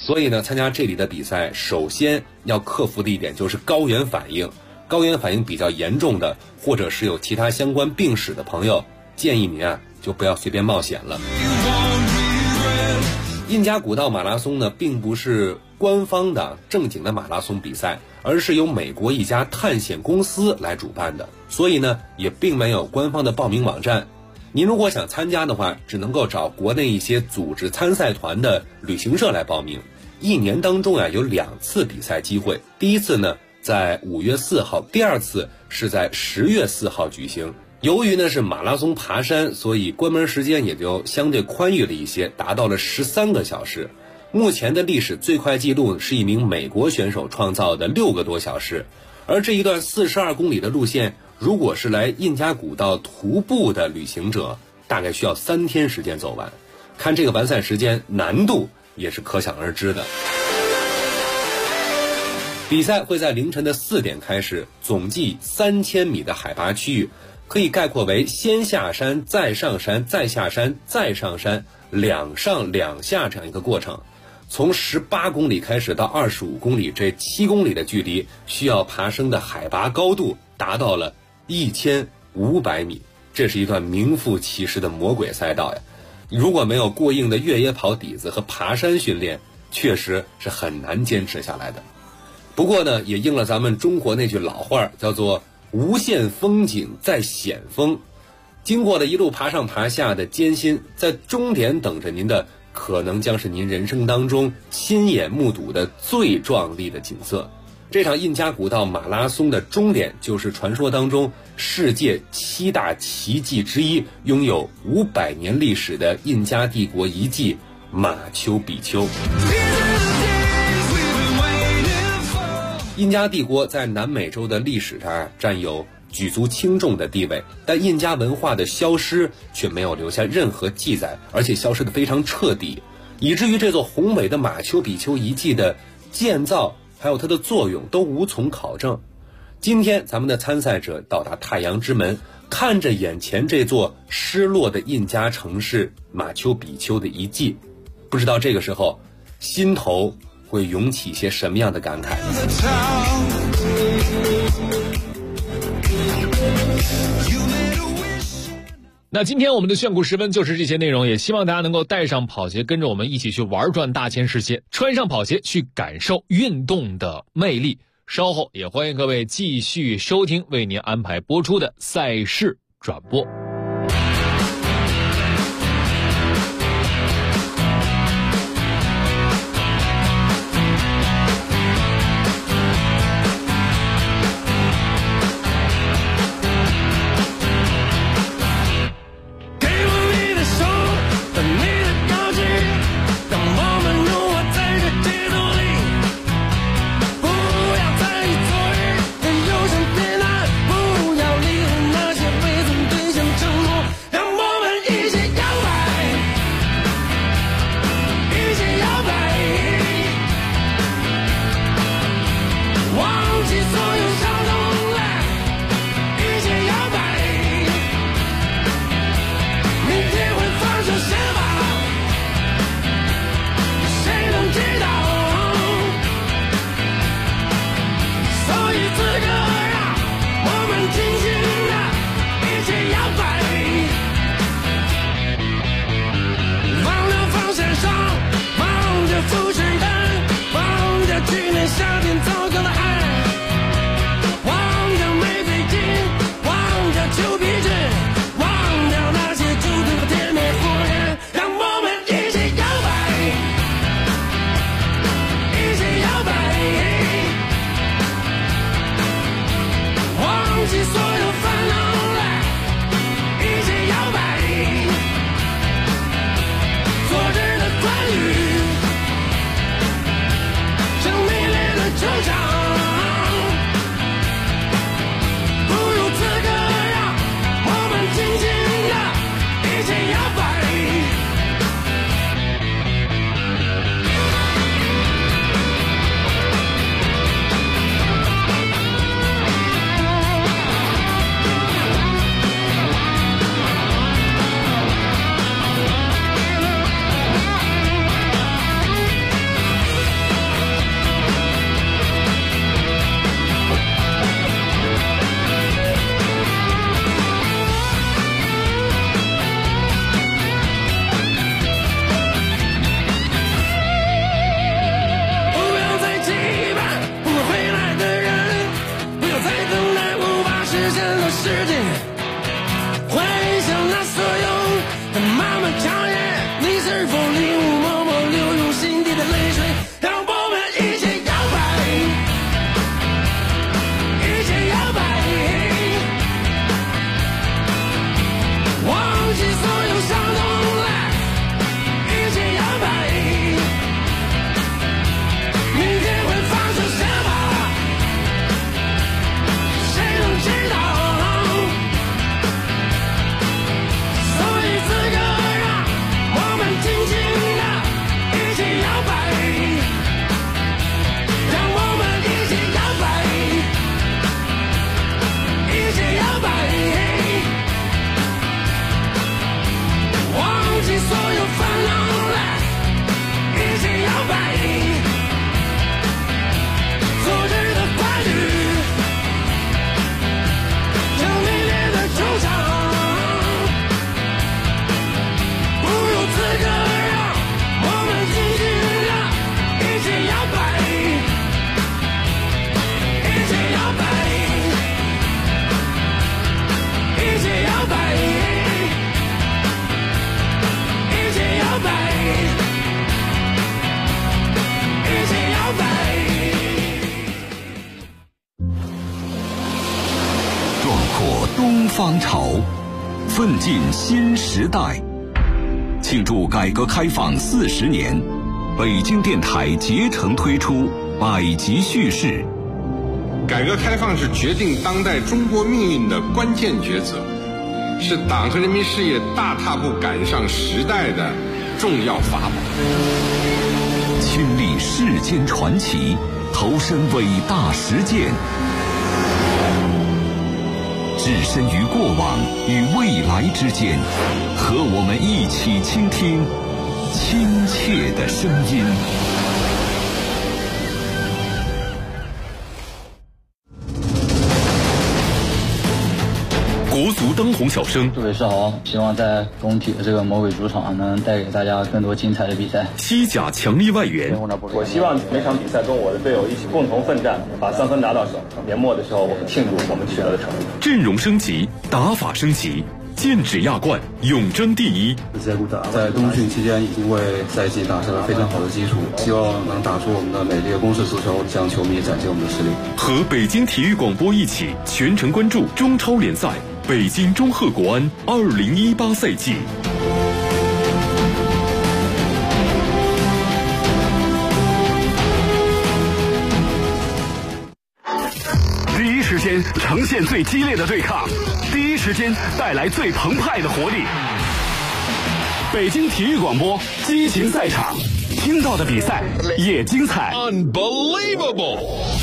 所以呢，参加这里的比赛，首先要克服的一点就是高原反应。高原反应比较严重的，或者是有其他相关病史的朋友，建议您就不要随便冒险了。印加古道马拉松呢，并不是官方的正经的马拉松比赛，而是由美国一家探险公司来主办的，所以呢，也并没有官方的报名网站。您如果想参加的话，只能够找国内一些组织参赛团的旅行社来报名。一年当中有2次比赛机会，第一次呢在5月4号，第二次是在10月4号举行。由于呢是马拉松爬山，所以关门时间也就相对宽裕了一些，达到了13个小时。目前的历史最快记录是一名美国选手创造的6个多小时。而这一段42公里的路线，如果是来印加古道徒步的旅行者，大概需要3天时间走完。看这个完赛时间，难度也是可想而知的。比赛会在凌晨的4点开始，总计3000米的海拔区域，可以概括为先下山再上山再下山再上山，2上2下这样一个过程。从18公里开始到25公里，这7公里的距离需要爬升的海拔高度达到了1500米，这是一段名副其实的魔鬼赛道呀！如果没有过硬的越野跑底子和爬山训练，确实是很难坚持下来的。不过呢，也应了咱们中国那句老话，叫做无限风景在险峰。经过了一路爬上爬下的艰辛，在终点等着您的可能将是您人生当中亲眼目睹的最壮丽的景色。这场印加古道马拉松的终点就是传说当中世界7大奇迹之一，拥有500年历史的印加帝国遗迹马丘比丘。印加帝国在南美洲的历史上占有举足轻重的地位，但印加文化的消失却没有留下任何记载，而且消失得非常彻底，以至于这座宏伟的马丘比丘遗迹的建造还有它的作用都无从考证。今天咱们的参赛者到达太阳之门，看着眼前这座失落的印加城市马丘比丘的遗迹，不知道这个时候心头会涌起些什么样的感慨。 那今天我们的炫酷时分就是这些内容，也希望大家能够带上跑鞋，跟着我们一起去玩转大千世界，穿上跑鞋去感受运动的魅力。稍后也欢迎各位继续收听为您安排播出的赛事转播。 方潮，奋进新时代。庆祝改革开放40年，北京电台竭诚推出百集叙事。 改革开放是决定当代中国命运的关键抉择，是党和人民事业大踏步赶上时代的重要法宝。 亲历世间传奇，投身伟大实践，置身于过往与未来之间，和我们一起倾听亲切的声音。国足当红小生， 杜伟是好，希望在工体的这个魔鬼主场能带给大家更多精彩的比赛。 西甲强力外援， 我希望每场比赛中我的队友一起共同奋战，把3分拿到手。年末的时候，我们庆祝我们取得的成绩。 阵容升级，打法升级，剑指亚冠，永争第一。 在冬训期间已经为赛季打下了非常好的基础，希望能打出我们的美丽的攻势足球，向球迷展现我们的实力。 和北京体育广播一起全程关注中超联赛北京中赫国安2018赛季。第一时间呈现最激烈的对抗，第一时间带来最澎湃的活力。北京体育广播激情赛场，听到的比赛也精彩。 Unbelievable！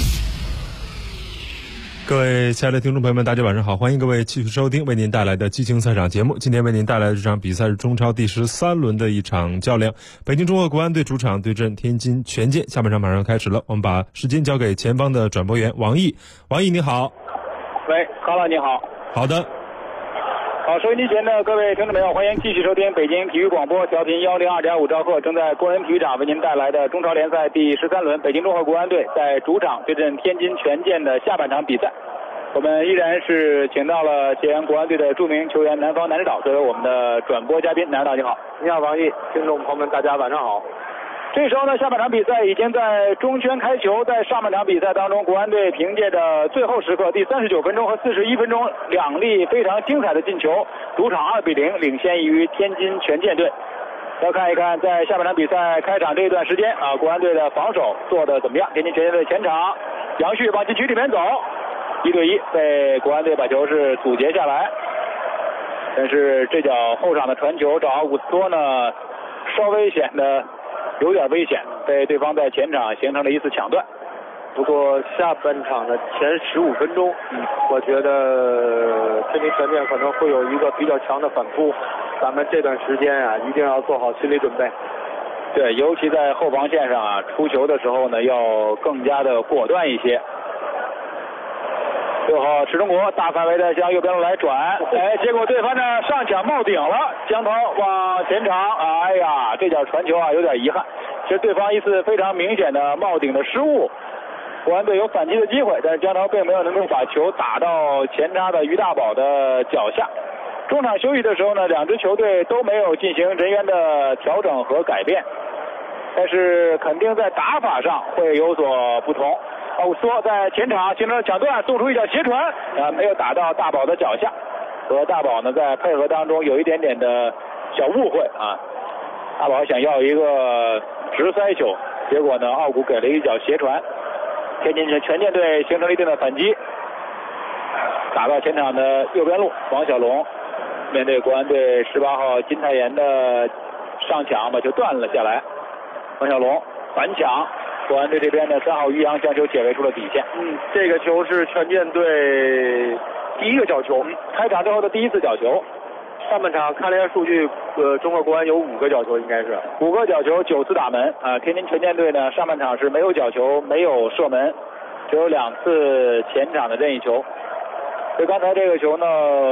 各位亲爱的听众朋友们，大家晚上好，欢迎各位继续收听为您带来的激情赛场节目。今天为您带来的这场比赛是中超第13轮的一场较量，北京中赫国安队主场对阵天津权健。下半场马上开始了，我们把时间交给前方的转播员王毅。王毅你好。 喂，哈喽，你好。 好的。 好，收音机前的各位听众朋友，欢迎继续收听北京体育广播调频102.5兆赫，正在工人体育场为您带来的中超联赛第13轮，北京中赫国安队在主场对阵天津权健的下半场比赛。我们依然是请到了前国安队的著名球员南方南指导作为我们的转播嘉宾。南指导你好。 你好，王毅，听众朋友们，大家晚上好。 这时候呢，下半场比赛已经在中圈开球。在上半场比赛当中，国安队凭借着最后时刻第39分钟和41分钟2粒非常精彩的进球，主场2-0领先于天津权健队。要看一看在下半场比赛开场这一段时间啊，国安队的防守做得怎么样。天津权健队前场，杨旭往禁区里面走，1对1被国安队把球是阻截下来。但是这脚后场的传球找奥古斯托呢，稍微显得有点危险，被对方在前场形成了一次抢断。 不过下半场的前15分钟，我觉得天津权健可能会有一个比较强的反扑，咱们这段时间啊一定要做好心理准备。 对，尤其在后防线上啊，出球的时候呢要更加的果断一些。6号池中国大范围的向右边路来转，结果对方呢上抢冒顶了，江涛往前场，哎呀，这脚传球啊有点遗憾。其实对方一次非常明显的冒顶的失误，国安队有反击的机会，但是江涛并没有能够把球打到前插的于大宝的脚下。中场休息的时候呢，两支球队都没有进行人员的调整和改变，但是肯定在打法上会有所不同。奥古斯托在前场形成了抢断，送出一脚斜传，没有打到大宝的脚下，和大宝呢在配合当中有一点点的小误会啊。大宝想要一个直塞球，结果呢奥古给了一脚斜传，天津权健队形成了一定的反击，打到前场的右边路，王小龙面对国安队18号金泰妍的上抢把球断了下来，王小龙反抢。国安队这边的3号于洋将球解围出了底线。 这个球是权健队第一个角球， 开场之后的第一次角球。 上半场看了一下数据，中赫国安有5个角球，应该是 5个角球9次打门啊。天津权健队呢上半场是没有角球，没有射门，只有2次前场的任意球。所以刚才这个球呢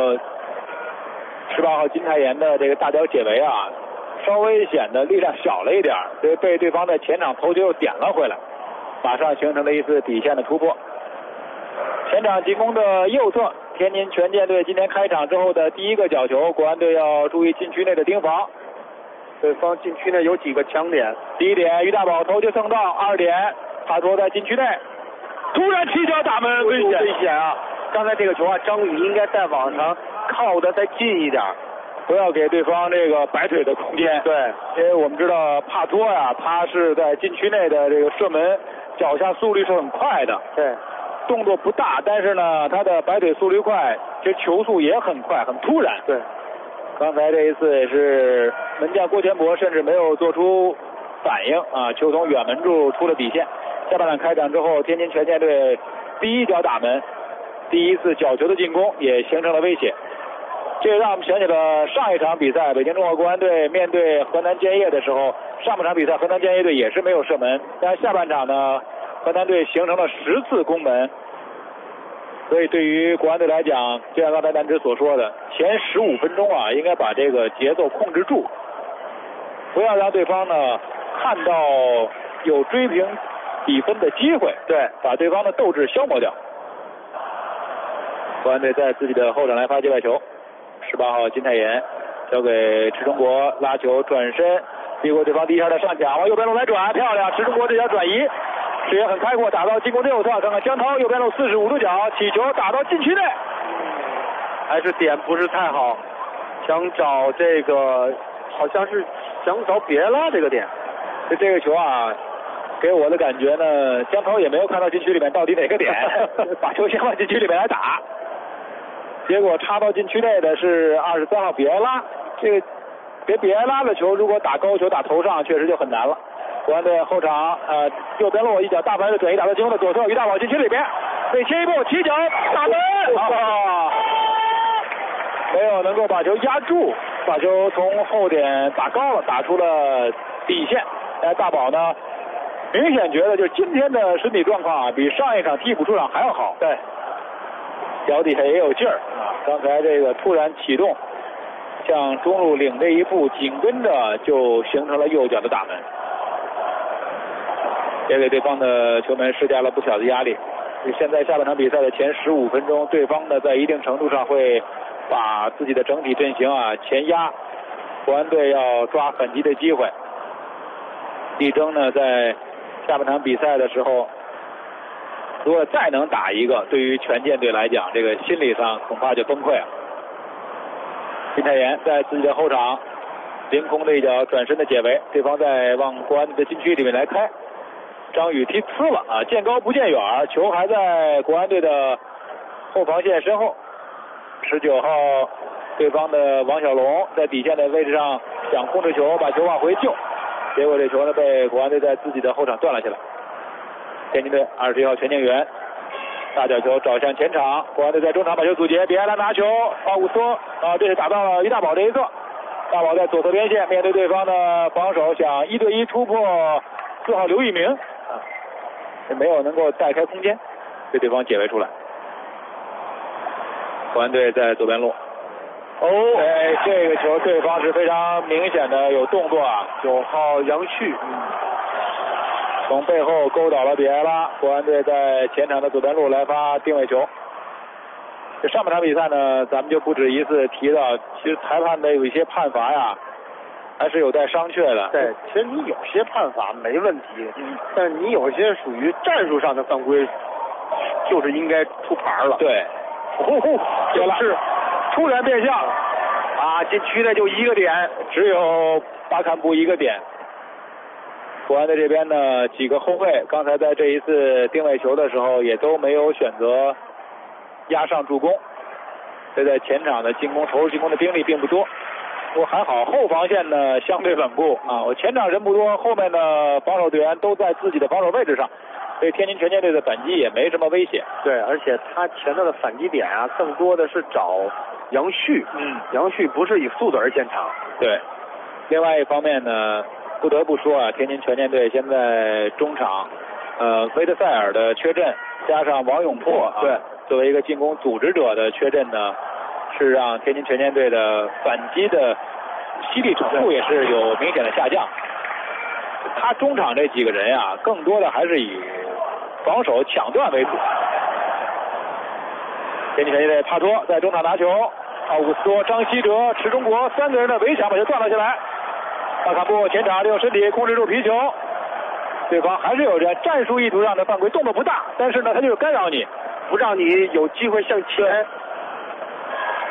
，18号金泰妍的这个大脚解围啊，稍微显得力量小了一点，所以被对方在前场头球又点了回来，马上形成了一次底线的突破。前场进攻的右侧，天津权健队今天开场之后的第一个角球，国安队要注意禁区内的盯防。 对方禁区内有几个强点， 第一点，于大宝头球蹭到；2点，帕托在禁区内突然起脚打门，危险啊！刚才这个球啊，张宇应该在网上靠得再近一点，不要给对方这个摆腿的空间。对，因为我们知道帕托呀，他是在禁区内的这个射门，脚下速率是很快的。对，动作不大，但是呢，他的摆腿速率快，这球速也很快，很突然。对，刚才这一次也是门将郭全博甚至没有做出反应啊，球从远门处出了底线。下半场开场之后，天津权健队第一脚打门，第一次角球的进攻也形成了威胁。这让我们想起了上一场比赛，北京中国国安队面对河南建业的时候，上半场比赛河南建业队也是没有射门，但下半场呢，河南队形成了10次攻门。所以对于国安队来讲，就像刚才南芝所说的，前15分钟啊，应该把这个节奏控制住，不要让对方呢看到有追平比分的机会，对，把对方的斗志消磨掉。国安队在自己的后场来发界外球，18号金泰妍交给池中国，拉球转身，避过对方第一下的上抢，往右边路来转，漂亮！池中国这脚转移，视野很开阔，打到进攻右侧，看看江涛右边路45度角起球打到禁区内，还是点不是太好，想找这个好像是想找比埃拉这个点，这个球啊。给我的感觉呢，江涛也没有看到禁区里面到底哪个点，把球先往禁区里面来打，结果插到禁区内的是23号比埃拉。这个给比埃拉的球，如果打高球打头上，确实就很难了。国安队后场右边路一脚大白的转移打到进攻的左侧，于大宝禁区里边被切一步起脚打门，没有能够把球压住，把球从后点打高了，打出了底线。大宝呢？明显觉得就是今天的身体状况啊，比上一场替补出场还要好。对，脚底下也有劲儿啊。刚才这个突然启动，向中路领这一步，紧跟着就形成了右脚的打门，也给对方的球门施加了不小的压力。现在下半场比赛的前15分钟，对方呢在一定程度上会把自己的整体阵型啊前压，国安队要抓反击的机会。力争呢在下半场比赛的时候，如果再能打一个，对于权健队来讲，这个心理上恐怕就崩溃了。金泰妍在自己的后场凌空的一脚转身的解围，对方在往国安的禁区里面来开，张宇踢呲了啊，见高不见远，球还在国安队的后防线身后。19号对方的王小龙在底线的位置上想控制球，把球往回救。结果这球呢被国安队在自己的后场断了下来。天津队21号全敬元大角球找向前场，国安队在中场把球阻截，比埃拉拿球，奥古斯托这是打到了于大宝这一侧，大宝在左侧边线面对对方的防守，想1对1突破4号刘一鸣没有能够带开空间，被对方解围出来。国安队在左边路。这个球对方是非常明显的有动作啊，9号杨旭从背后勾倒了比埃拉，国安队在前场的左边路来发定位球。这上半场比赛呢，咱们就不止一次提到，其实裁判的有一些判罚呀，还是有待商榷的。 对，其实你有些判罚没问题，但是你有些属于战术上的犯规，就是应该出牌了。 对，就是突然变向啊，禁区内就一个点，只有巴坎布一个点。国安的这边呢，几个后卫刚才在这一次定位球的时候也都没有选择压上助攻，所以在前场的进攻投入进攻的兵力并不多。不过还好后防线呢相对稳固啊，我前场人不多，后面的防守队员都在自己的防守位置上，所以天津权健队的反击也没什么威胁。 对，而且他前头的反击点啊，更多的是找杨旭，杨旭不是以速度而见长。 对，另外一方面呢，不得不说啊，天津权健队现在中场，维特塞尔的缺阵，加上王永珀对，作为一个进攻组织者的缺阵呢，是让天津权健队的反击的犀利程度也是有明显的下降。他中场这几个人啊，更多的还是以防守抢断为主。天津权健队帕托在中场拿球，奥古斯托、张稀哲、池中国3个人的围抢把球断了下来。巴坎布前场利用身体控制住皮球，对方还是有着战术意图上的犯规，动作不大，但是呢他就干扰你， 不让你有机会向前。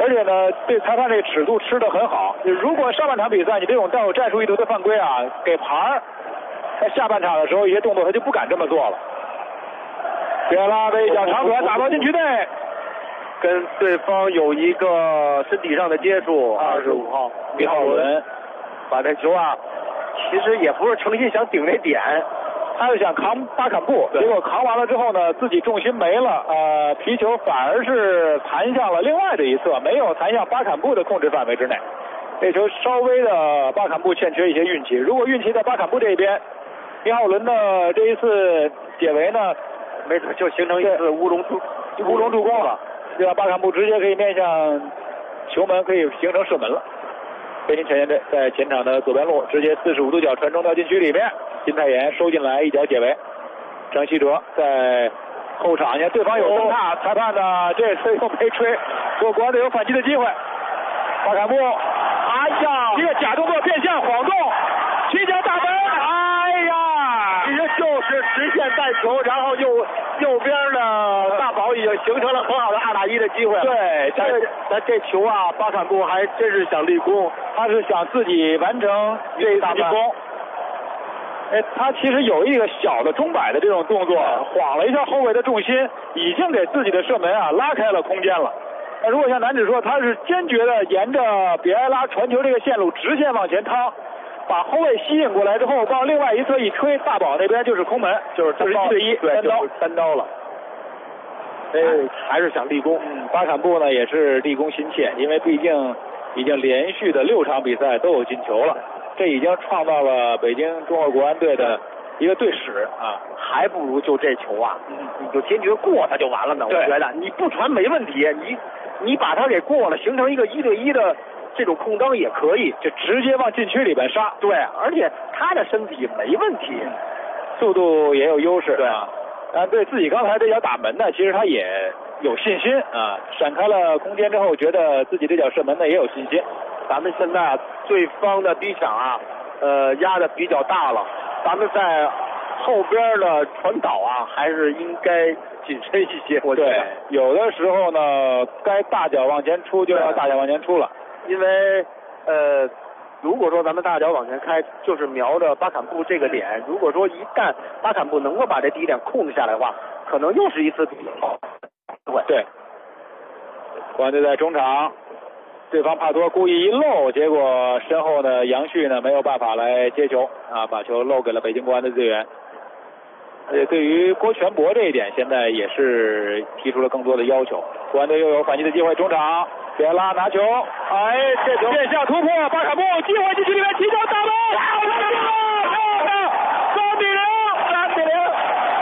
而且呢，对裁判这个尺度吃得很好。如果上半场比赛你这种带有战术意图的犯规啊，给牌儿，在下半场的时候一些动作他就不敢这么做了。比埃拉的一脚长传打到禁区内， 跟对方有一个身体上的接触。25号米浩伦把这球啊，其实也不是诚心想顶那点， 他是想扛巴坎布，结果扛完了之后呢，自己重心没了，皮球反而是弹向了另外的一侧，没有弹向巴坎布的控制范围之内。这球稍微的巴坎布欠缺一些运气，如果运气在巴坎布这边，米浩伦的这一次解围呢， 没准就形成一次乌龙助攻了， 这样巴坎布直接可以面向球门，可以形成射门了。北京前线队在前场的左边路直接45度角传中到禁区里面，金泰妍收进来一脚解围，张稀哲在后场，你看对方有蹬踏，裁判呢这次又没吹，不过国安队有反击的机会。巴坎布，哎呀，一个假动作变向晃动，起脚大门，哎呀， 其实就是直线带球，然后右边的大宝已经形成了很好的2打1的机会。 对， 但这球啊，巴坎布还真是想立功， 他是想自己完成这一次进攻。他其实有一个小的钟摆的这种动作，晃了一下后卫的重心，已经给自己的射门啊拉开了空间了。那如果像男子说，他是坚决的沿着比埃拉传球这个线路直线往前趟，把后卫吸引过来之后，往另外一侧一吹，大宝那边就是空门，就是1对1， 对，单刀了。还是想立功。 巴坎布呢也是立功心切，因为毕竟已经连续的6场比赛都有进球了，这已经创造了北京中赫国安队的一个队史啊， 还不如就这球啊，你就坚决过他就完了呢。我觉得你不传没问题，你把他给过了，形成一个1对1的这种空当也可以， 就直接往禁区里边杀。 对，而且他的身体没问题， 速度也有优势。对啊，对自己刚才这脚打门呢，其实他也有信心啊，闪开了空间之后，觉得自己这脚射门呢也有信心。 咱们现在对方的逼抢啊，压的比较大了，咱们在后边的传导啊，还是应该谨慎一些。我觉得有的时候呢，该大脚往前出就要大脚往前出了， 因为如果说咱们大脚往前开，就是瞄着巴坎布这个点。如果说一旦巴坎布能够把这第一点控制下来的话，可能又是一次对。国安队在中场，对方帕托故意一漏，结果身后呢杨旭呢没有办法来接球啊，把球漏给了北京国安的队员。对于郭全博这一点，现在也是提出了更多的要求。国安队又有反击的机会，中场比埃拉拿球，这球变向突破，巴坎布机会禁区里面起脚打门，3比0。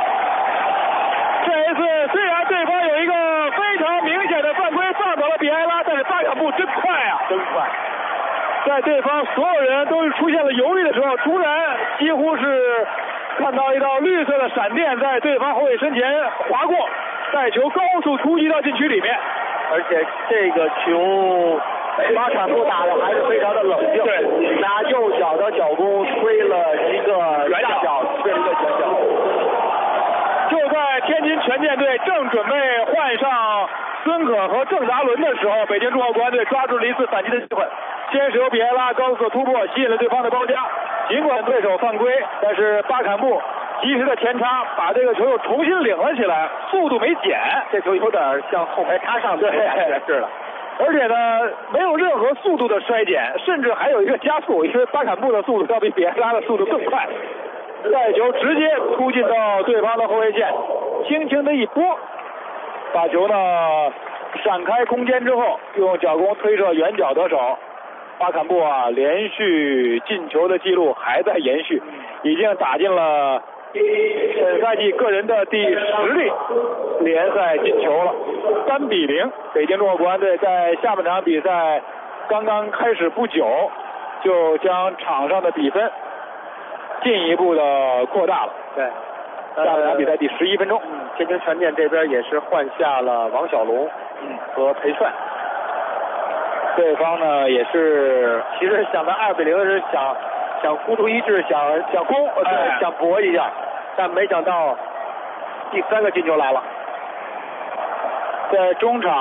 这一次虽然对方有一个非常明显的犯规放倒了比埃拉，但是巴坎布真快啊， 真快！ 在对方所有人都是出现了犹豫的时候，突然几乎是看到一道绿色的闪电在对方后卫身前划过，带球高速突击到禁区里面。 而且这个球巴坎布打的还是非常的冷静，对，拿右脚的脚弓推了一个远角， 推了一个远角。 就在天津权健队正准备换上孙可和郑达伦的时候，北京中赫国安队抓住了一次反击的机会，先是由比埃拉高速突破吸引了对方的包夹，尽管对手犯规，但是巴坎布及时的前插，把这个球又重新领了起来，速度没减， 这球有点像后排插上的感觉似的。 而且呢，没有任何速度的衰减，甚至还有一个加速，因为巴坎布的速度要比比埃拉的速度更快，带球直接突进到对方的后卫线，轻轻的一拨，把球呢闪开空间之后，用脚弓推射远角得手。巴坎布啊，连续进球的记录还在延续，已经打进了本赛季个人的第10粒联赛进球了，3比0。北京中赫国安队在下半场比赛刚刚开始不久，就将场上的比分进一步的扩大了。 对， 下半场比赛第11分钟， 天津权健这边也是换下了王小龙和裴帅。 对方呢也是， 其实想到2比0是想孤注一掷，想攻，想搏一下，但没想到第3个进球来了。 在中场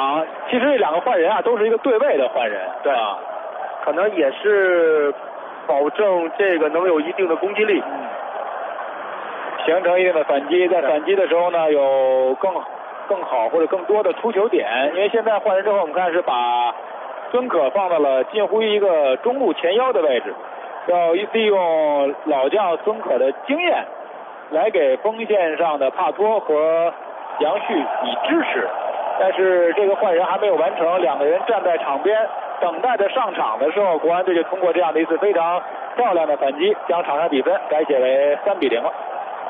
其实这两个换人啊，都是一个对位的换人， 对啊， 可能也是保证这个能有一定的攻击力， 形成一定的反击。在反击的时候呢，有更好或者更多的出球点。因为现在换人之后，我们看是把孙可放到了近乎于一个中路前腰的位置，要利用老将孙可的经验来给锋线上的帕托和杨旭以支持。但是这个换人还没有完成，两个人站在场边等待着上场的时候，国安队就通过这样的一次非常漂亮的反击，将场上比分改写为3-0了。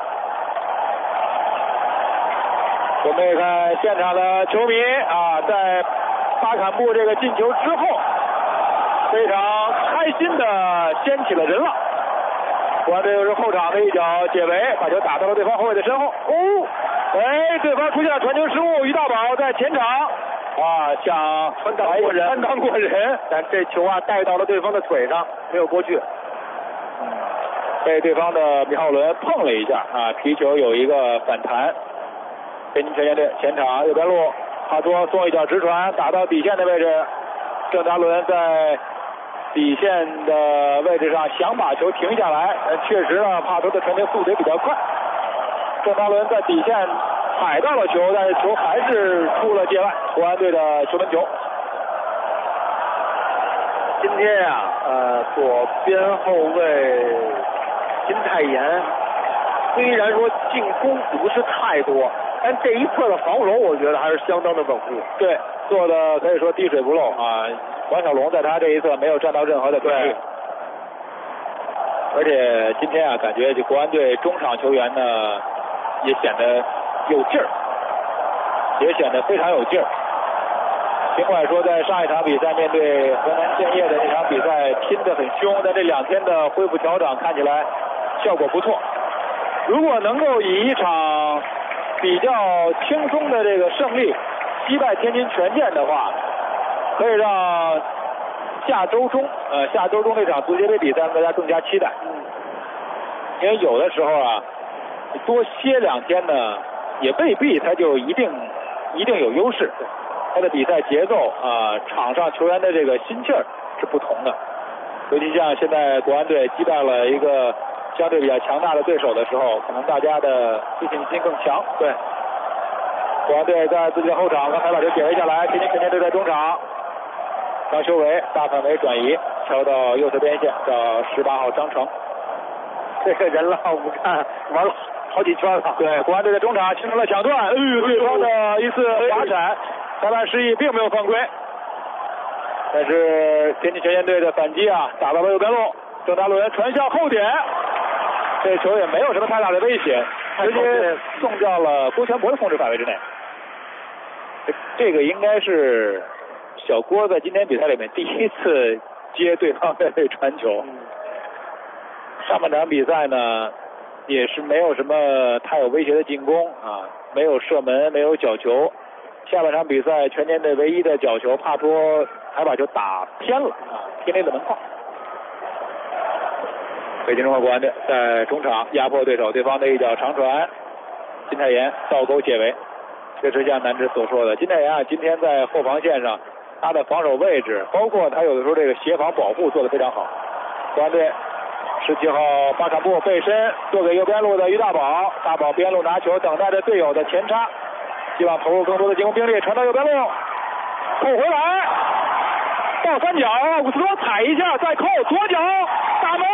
我们也看现场的球迷啊，在巴坎布这个进球之后，非常开心的掀起了人浪。国安队又是后场的一脚解围，把球打到了对方后卫的身后。对方出现了传球失误，于大宝在前场想穿裆过人， 但这球带到了对方的腿上，没有过去。 被对方的米浩伦碰了一下皮球有一个反弹。北京全员队前场右边路，帕托送一脚直传打到底线的位置，郑达伦在底线的位置上想把球停下来，确实呢，帕托的传球速度也比较快。郑达伦在底线踩到了球，但是球还是出了界外，国安队的球门球。 今天左边后卫金泰妍虽然说进攻不是太多，但这一侧的防守我觉得还是相当的稳固。 对，做的可以说滴水不漏王小龙在他这一侧没有占到任何的便宜。而且今天感觉这国安队中场球员呢也显得有劲儿，也显得非常有劲儿。尽管说在上一场比赛面对河南建业的那场比赛拼得很凶，但这2天的恢复调整看起来效果不错。如果能够以一场比较轻松的这个胜利击败天津权健的话，可以让下周中这场足协杯比赛大家更加期待。因为有的时候多歇2天呢，也未必他就一定有优势。他的比赛节奏场上球员的这个心气儿是不同的。尤其像现在国安队击败了一个相对比较强大的对手的时候，可能大家的自信心更强。对，国安队在自己的后场刚才把球解围下来，天津权健队在中场，张修为大范围转移，敲到右侧边线，找18号张成。 这个人了，我们看玩了好几圈了。 对，国安队在中场形成了抢断，对方的一次滑铲，裁判示意并没有犯规。但是天津权健队的反击打到了右边路，郑达伦传向后点，这球也没有什么太大的威胁，直接送到了郭全博的控制范围之内。这个应该是小郭在今天比赛里面第一次接对方的传球。上半场比赛呢，也是没有什么太有威胁的进攻没有射门，没有角球。下半场比赛全年队唯一的角球，帕托还把球打偏了偏离了门框。北京中国国安队在中场压迫对手，对方的一脚长传，金泰妍倒钩解围。确实像南芝所说的，金泰妍今天在后防线上他的防守位置，包括他有的时候这个协防保护做得非常好。国安队17号巴坎布背身做给右边路的于大宝，大宝边路拿球等待着队友的前插，希望投入更多的进攻兵力，传到右边路扣回来，倒三角，奥古斯托踩一下再扣，左脚打门，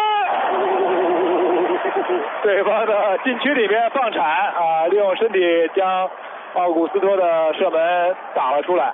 对方的禁区里面放铲利用身体将奥古斯托的射门打了出来。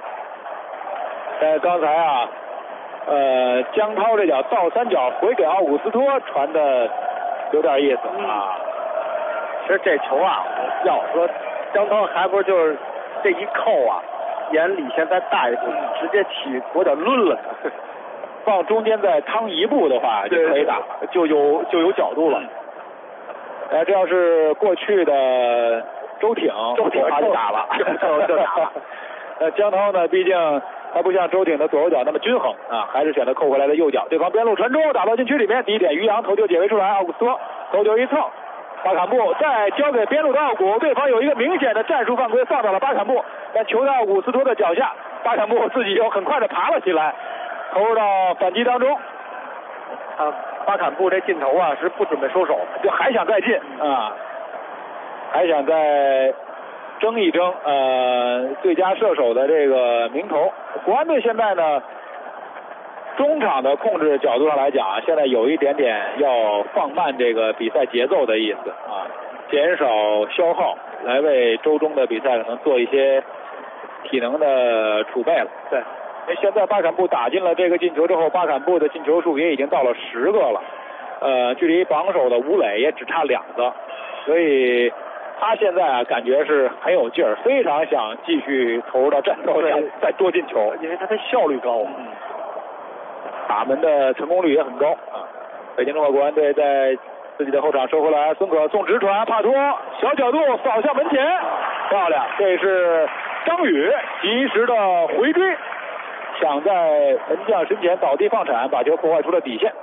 刚才江涛这脚倒三角回给奥古斯托传的有点意思其实这球要说江涛还不是就是这一扣沿里线再大一步，直接起左脚抡了， 放中间再趟一步的话就可以打， 就有角度了。 这要是过去的周挺就打了，就打了。江涛呢，毕竟他不像周挺的左右脚那么均衡还是选择扣回来的右脚。对方边路传中，打到禁区里面，第一点于洋头球解围出来，奥古斯托头球一蹭， 巴坎布再交给边路的奥古，对方有一个明显的战术犯规放到了巴坎布，但球在奥古斯托的脚下，巴坎布自己又很快的爬了起来，投入到反击当中。 巴坎布这劲头啊是不准备收手， 就还想再进啊，还想再争一争最佳射手的这个名头。国安队现在呢，中场的控制角度上来讲啊，现在有一点点要放慢这个比赛节奏的意思啊，减少消耗，来为周中的比赛可能做一些体能的储备了。对，因为现在巴坎布打进了这个进球之后，巴坎布的进球数也已经到了10个了，距离榜首的吴磊也只差2个，所以他现在啊感觉是很有劲儿，非常想继续投入到战斗，想再多进球， 因为他的效率高。 打门的成功率也很高啊！北京中国国安队在自己的后场收回来，孙可送直传，帕托小角度扫向门前，漂亮！这是张宇及时的回追，抢在门将身前倒地放铲，把球破坏出了底线。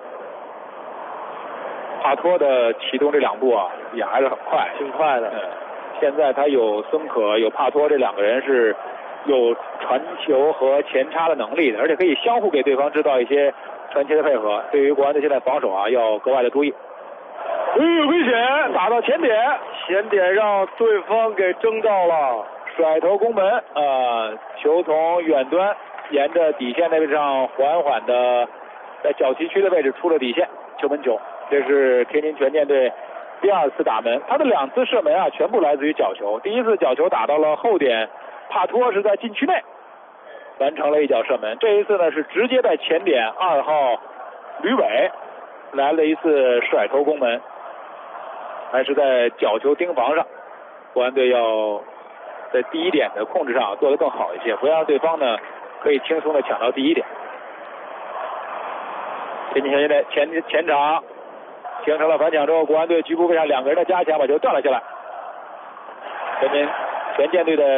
帕托的启动这2步啊，也还是很快， 挺快的。 现在他有孙可有帕托这2个人是有传球和前插的能力的，而且可以相互给对方制造一些传切的配合。对于国安队现在防守啊，要格外的注意。危险！打到前点， 让对方给争到了， 甩头攻门球从远端沿着底线那位上缓缓的在角旗区的位置出了底线，球门球。这是天津权健队第2次打门，他的2次射门啊，全部来自于角球。第一次角球打到了后点，帕托是在禁区内完成了一脚射门。这一次呢是直接在前点2号吕伟来了一次甩头攻门，还是在角球盯防上，国安队要在第一点的控制上做得更好一些，不要让对方呢可以轻松的抢到第一点。天津权健队前场形成了反抢之后，国安队局部为上2个人的加强，把球断了下来。权健队的